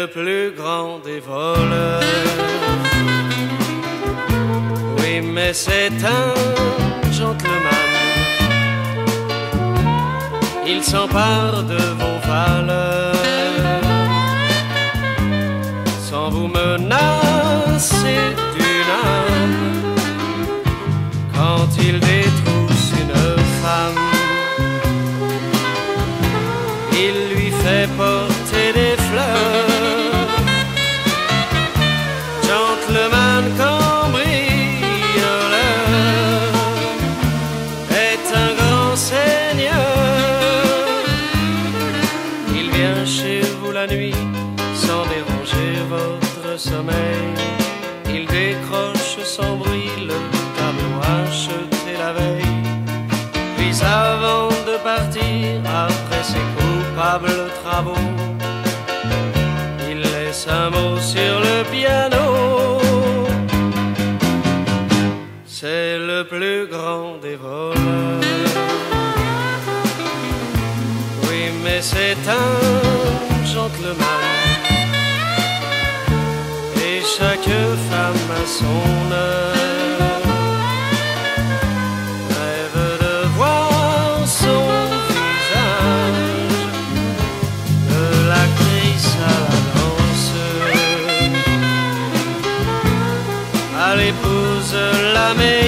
le plus grand des voleurs. Oui, mais c'est un gentleman. Il s'empare de vos valeurs sans vous menacer d'une arme. Quand il détrousse une femme, il lui fait porter des fleurs. Gentleman cambrioleur est un grand seigneur. Il vient chez vous la nuit sans déranger votre sommeil. Il décroche sans bruit le tableau acheté la veille. Puis avant de partir, après ses coupables travaux, il laisse un mot sur le piano. C'est le plus grand des voleurs. Oui, mais c'est un gentleman. Et chaque femme a son heure. Rêve de voir son visage, de l'actrice à la danseuse, à l'épouse la meilleure.